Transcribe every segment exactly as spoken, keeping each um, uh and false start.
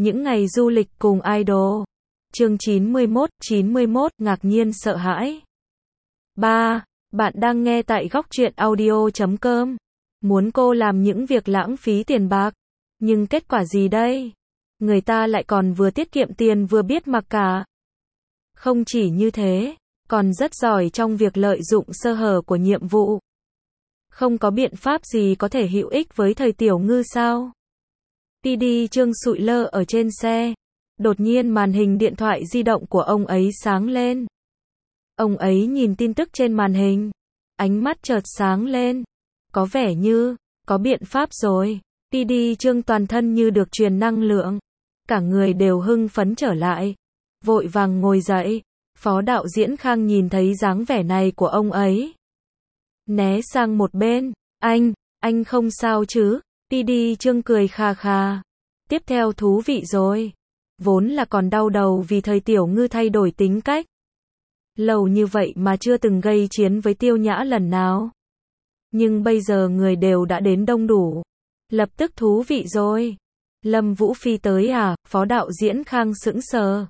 Những ngày du lịch cùng idol. Chương chín mươi mốt, chín mươi mốt, ngạc nhiên sợ hãi. ba. Bạn đang nghe tại góc truyện audio chấm com. Muốn cô làm những việc lãng phí tiền bạc. Nhưng kết quả gì đây? Người ta lại còn vừa tiết kiệm tiền vừa biết mặc cả. Không chỉ như thế, còn rất giỏi trong việc lợi dụng sơ hở của nhiệm vụ. Không có biện pháp gì có thể hữu ích với thời Tiểu Ngư sao? pê đê Trương sụi lơ ở trên xe. Đột nhiên màn hình điện thoại di động của ông ấy sáng lên. Ông ấy nhìn tin tức trên màn hình. Ánh mắt chợt sáng lên. Có vẻ như, có biện pháp rồi. pê đê Trương toàn thân như được truyền năng lượng. Cả người đều hưng phấn trở lại. Vội vàng ngồi dậy. Phó đạo diễn Khang nhìn thấy dáng vẻ này của ông ấy. Né sang một bên. Anh, anh không sao chứ? pê đê Trương cười khà khà. Tiếp theo thú vị rồi. Vốn là còn đau đầu vì thời Tiểu Ngư thay đổi tính cách. Lâu như vậy mà chưa từng gây chiến với Tiêu Nhã lần nào. Nhưng bây giờ người đều đã đến đông đủ. Lập tức thú vị rồi. Lâm Vũ Phi tới à? Phó đạo diễn Khang sững sờ.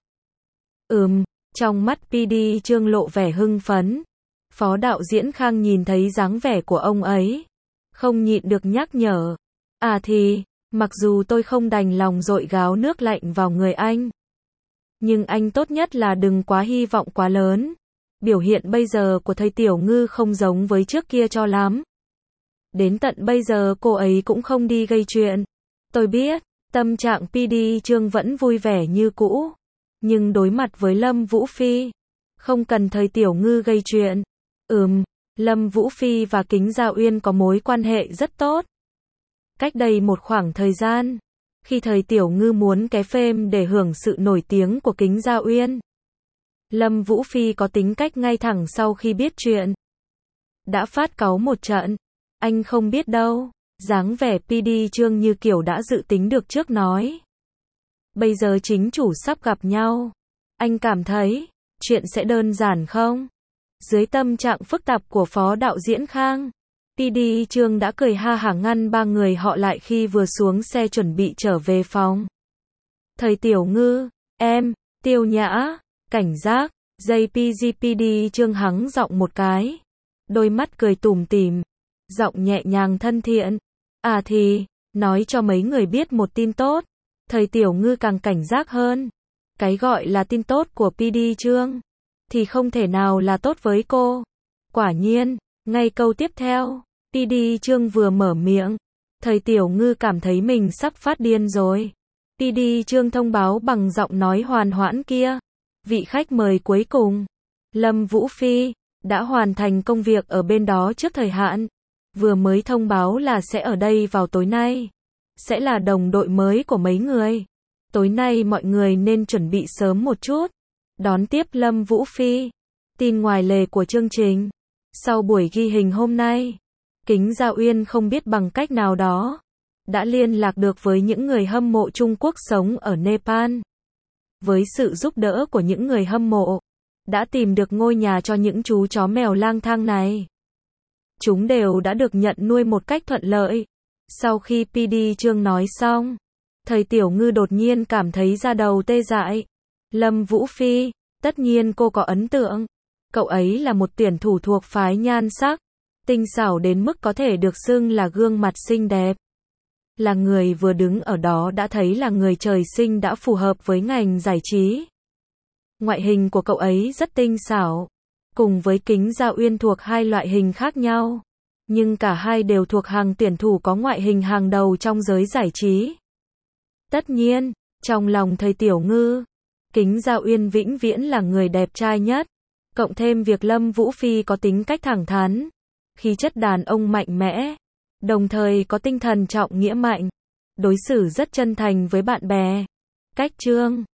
Ừm, trong mắt pê đê Trương lộ vẻ hưng phấn. Phó đạo diễn Khang nhìn thấy dáng vẻ của ông ấy. Không nhịn được nhắc nhở. À thì, mặc dù tôi không đành lòng dội gáo nước lạnh vào người anh. Nhưng anh tốt nhất là đừng quá hy vọng quá lớn. Biểu hiện bây giờ của thầy Tiểu Ngư không giống với trước kia cho lắm. Đến tận bây giờ cô ấy cũng không đi gây chuyện. Tôi biết, tâm trạng pê đê Trương vẫn vui vẻ như cũ. Nhưng đối mặt với Lâm Vũ Phi, không cần thầy Tiểu Ngư gây chuyện. Ừm, Lâm Vũ Phi và Kính Gia Uyên có mối quan hệ rất tốt. Cách đây một khoảng thời gian, khi thời Tiểu Ngư muốn ké phêm để hưởng sự nổi tiếng của Kính Gia Uyên, Lâm Vũ Phi có tính cách ngay thẳng sau khi biết chuyện. Đã phát cáu một trận. Anh không biết đâu. Dáng vẻ pê đê Trương như kiểu đã dự tính được trước nói. Bây giờ chính chủ sắp gặp nhau. Anh cảm thấy, chuyện sẽ đơn giản không? Dưới tâm trạng phức tạp của phó đạo diễn Khang, pê đê Trương đã cười ha hả ngăn ba người họ lại khi vừa xuống xe chuẩn bị trở về phòng. Thời Tiểu Ngư, em, Tiêu Nhã, cảnh giác, giây pê giê pê đê Trương hắng giọng một cái. Đôi mắt cười tủm tỉm, giọng nhẹ nhàng thân thiện. À thì, nói cho mấy người biết một tin tốt. Thời Tiểu Ngư càng cảnh giác hơn. Cái gọi là tin tốt của pê đê Trương thì không thể nào là tốt với cô. Quả nhiên, ngay câu tiếp theo, pê đê Trương vừa mở miệng, thời Tiểu Ngư cảm thấy mình sắp phát điên rồi. pê đê Trương thông báo bằng giọng nói hoàn hoãn kia. Vị khách mời cuối cùng, Lâm Vũ Phi, đã hoàn thành công việc ở bên đó trước thời hạn. Vừa mới thông báo là sẽ ở đây vào tối nay. Sẽ là đồng đội mới của mấy người. Tối nay mọi người nên chuẩn bị sớm một chút. Đón tiếp Lâm Vũ Phi. Tin ngoài lề của chương trình. Sau buổi ghi hình hôm nay, Kính Gia Uyên không biết bằng cách nào đó đã liên lạc được với những người hâm mộ Trung Quốc sống ở Nepal. Với sự giúp đỡ của những người hâm mộ, đã tìm được ngôi nhà cho những chú chó mèo lang thang này. Chúng đều đã được nhận nuôi một cách thuận lợi. Sau khi pê đê Trương nói xong, thời Tiểu Ngư đột nhiên cảm thấy da đầu tê dại. Lâm Vũ Phi, tất nhiên cô có ấn tượng. Cậu ấy là một tuyển thủ thuộc phái nhan sắc, tinh xảo đến mức có thể được xưng là gương mặt xinh đẹp. Là người vừa đứng ở đó đã thấy là người trời sinh đã phù hợp với ngành giải trí. Ngoại hình của cậu ấy rất tinh xảo, cùng với Kính Gia Uyên thuộc hai loại hình khác nhau. Nhưng cả hai đều thuộc hàng tuyển thủ có ngoại hình hàng đầu trong giới giải trí. Tất nhiên, trong lòng thời Tiểu Ngư, Kính Gia Uyên vĩnh viễn là người đẹp trai nhất. Cộng thêm việc Lâm Vũ Phi có tính cách thẳng thắn, khí chất đàn ông mạnh mẽ, đồng thời có tinh thần trọng nghĩa mạnh, đối xử rất chân thành với bạn bè. Cách Trương